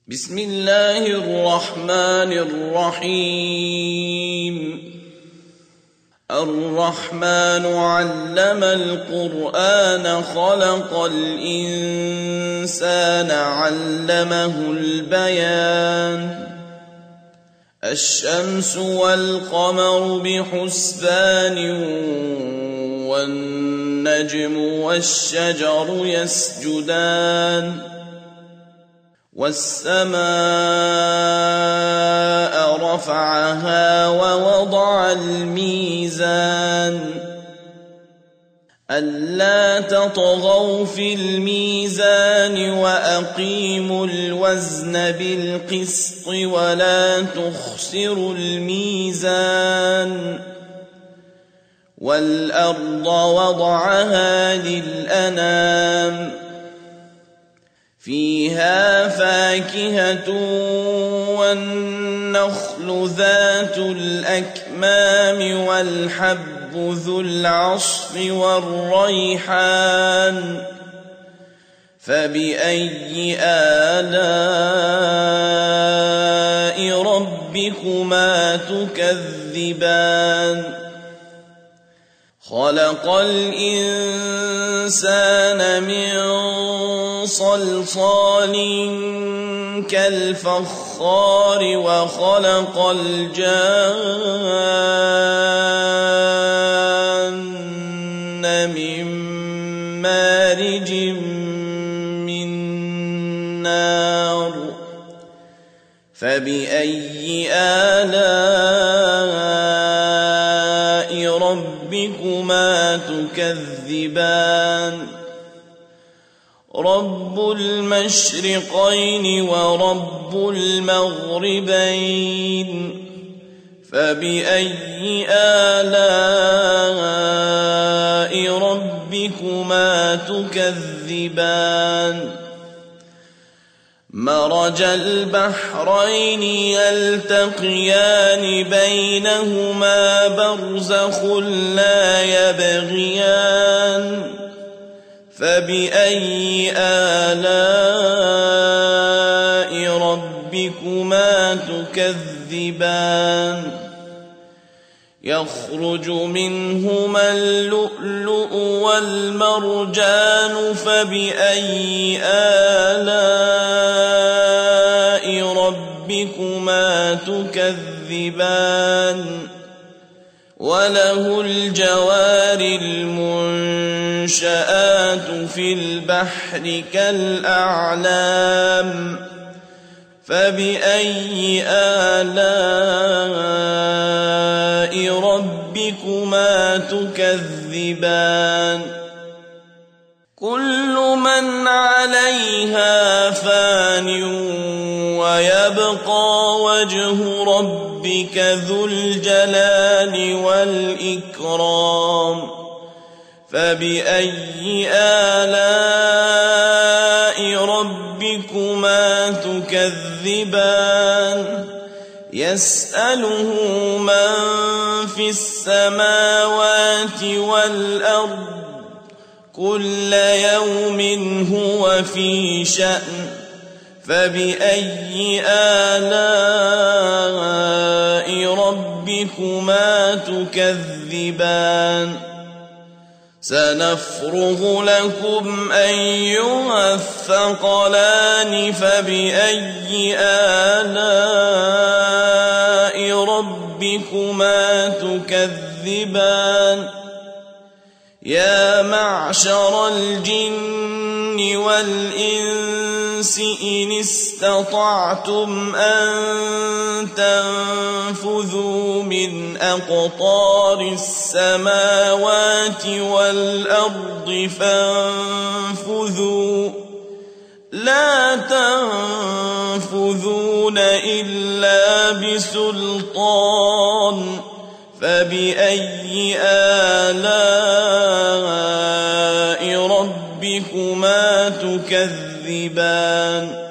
بسم الله الرحمن الرحيم. الرحمن علم القرآن خلق الإنسان علمه البيان. الشمس والقمر بحسبان والنجم والشجر يسجدان والسماء رفعها ووضع الميزان ألا تطغوا في الميزان وأقيموا الوزن بالقسط ولا تخسروا الميزان والأرض وضعها للأنام فيها فاكهة والنخل ذات الأكمام والحب ذو العصف والريحان فبأي آلاء ربكما تكذبان خلق الإنسان من صلصال كالفخار وخلق الجان من مارج من نار فبأي آلاء ربكما تكذبان رب المشرقين ورب المغربين فبأي آلاء ربكما تكذبان مرج البحرين يلتقيان بينهما برزخ لا يبغيان فبأي آلاء ربكما تكذبان يخرج منهما اللؤلؤ والمرجان فبأي آلاء ربكما تكذبان وله الجوار المنشآت في البحر كالأعلام فبأي آلاء ربكما تكذبان كل من عليها فان ويبقى وجه ربك ذو الجلال والإكرام فبأي آلاء ربكما تكذبان يسأله من في السماوات والأرض كل يوم هو في شأن فبأي آلاء ربكما تكذبان سنفرغ لكم أيها الثقلان فبأي آلاء ربكما تكذبان يا معشر الجن والإنس إن استطعتم أن تنفذوا من أقطار السماوات والأرض فانفذوا لا تنفذون إلا بسلطان فبأي آلاء ربكما تكذبان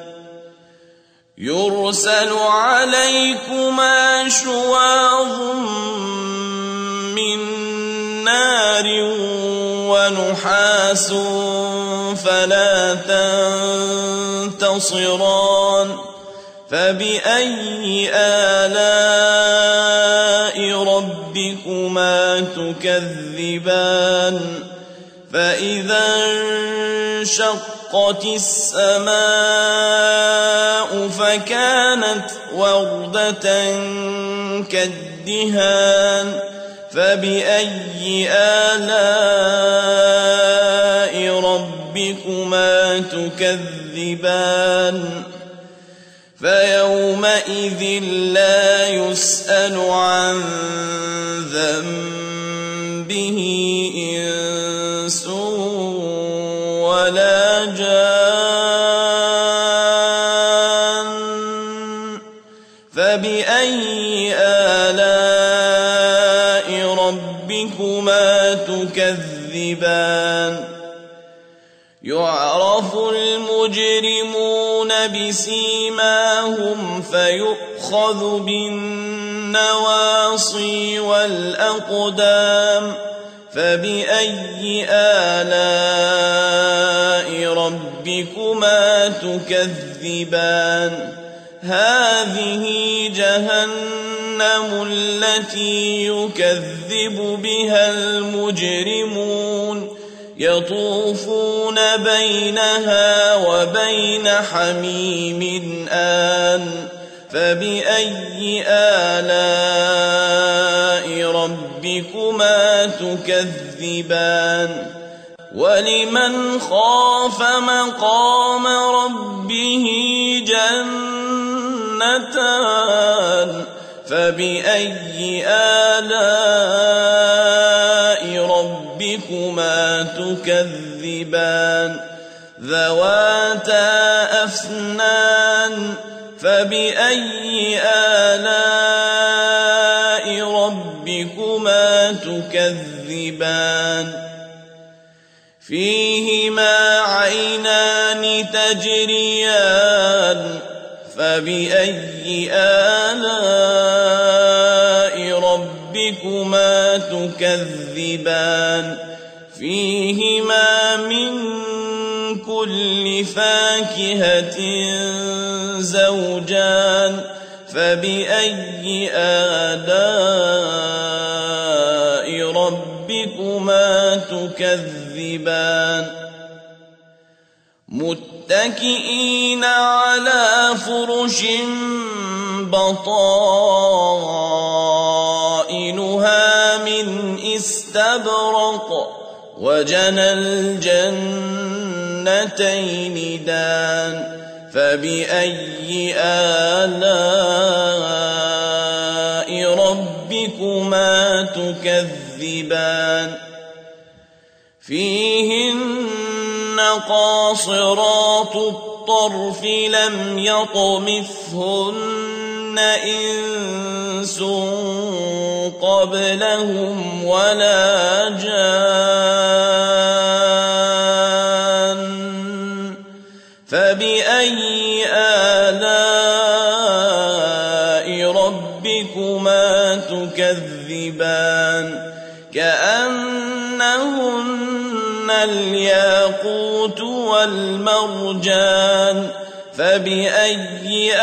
يرسل عليكما شواظ من نار ونحاس فلا تنتصران فبأي آلاء ربكما تكذبان فإذا انشقت السماء فكانت وردة كالدهان فبأي آلاء ربكما تكذبان فيومئذ لا يسأل عن ذنبه إنس ولا جان فبأي آلاء ربكما تكذبان يعرف المجرمون بسيماهم فيؤخذ بالنواصي والأقدام فبأي آلاء ربكما تكذبان هذه جهنم التي يكذب بها المجرمون يطوفون بينها وبين حميم آن فبأي آلاء ربكما تكذبان ولمن خاف مقام ربه جنتان فبأي آلاء ربكما تكذبان ذواتا أفنان فبأي آلاء ربكما تكذبان فيهما عينان تجريان فبأي آلاء ربكما تكذبان فيهما من كل فاكهة زوجان فبأي آلاء ربكما تكذبان متكئين على فرش بطائنها من استبرق وجنى الجنتين دان فبأي آلاء ربكما تكذبان فيهن قاصرات الطرف لم يطمثهن إنس قبلهم ولا جان فبأي آلاء ربكما تكذبان كأنهن الياقوت والمرجان فبأي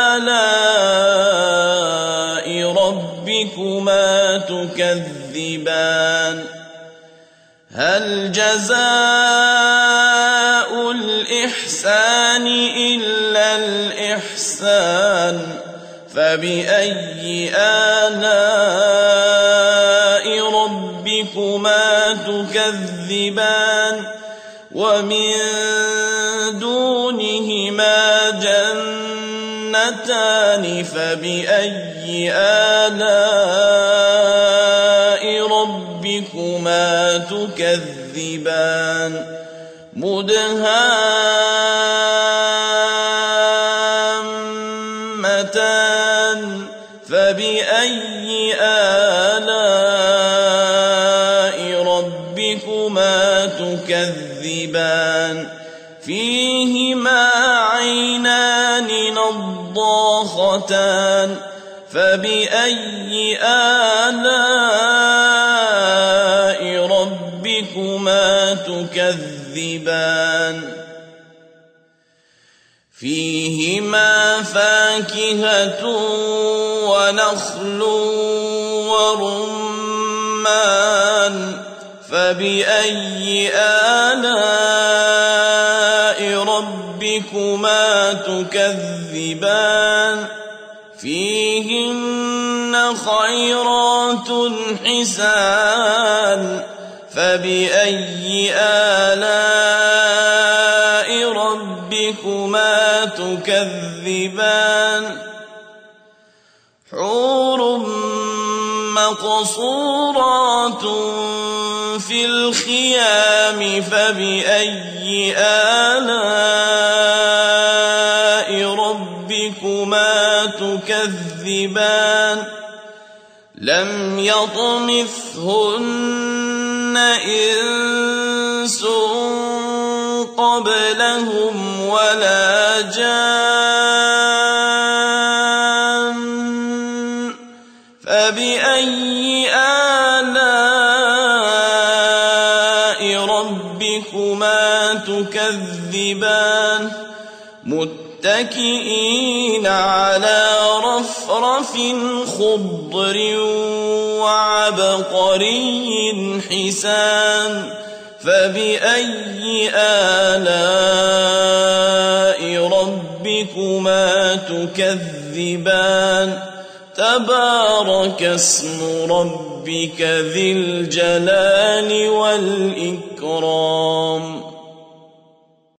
آلاء ربكما تكذبان هل جزاء الإحسان إلا الإحسان فبأي آلاء ربكما تكذبان ومن دونهما جنتان فبأي آلاء ربكما تكذبان مدهامتان فبأي آلاء ربكما تكذبان فيهما عينان نضاختان فبأي آلاء ربكما تكذبان فيهما فاكهة ونخل ورمان فبأي آلاء ربكما تكذبان فيهن خيرات حسان فبأي آلاء ربكما تكذبان حور مقصورات في الخيام فبأي آلاء ربكما تكذبان لم يطمثهن إنس قبلهم ولا جان فبأي آلاء ربكما تكذبان متكئين على رفرف خضر وعبقري حسان فبأي آلاء ربكما تكذبان تبارك اسم ربك ذي الجلال والإكرام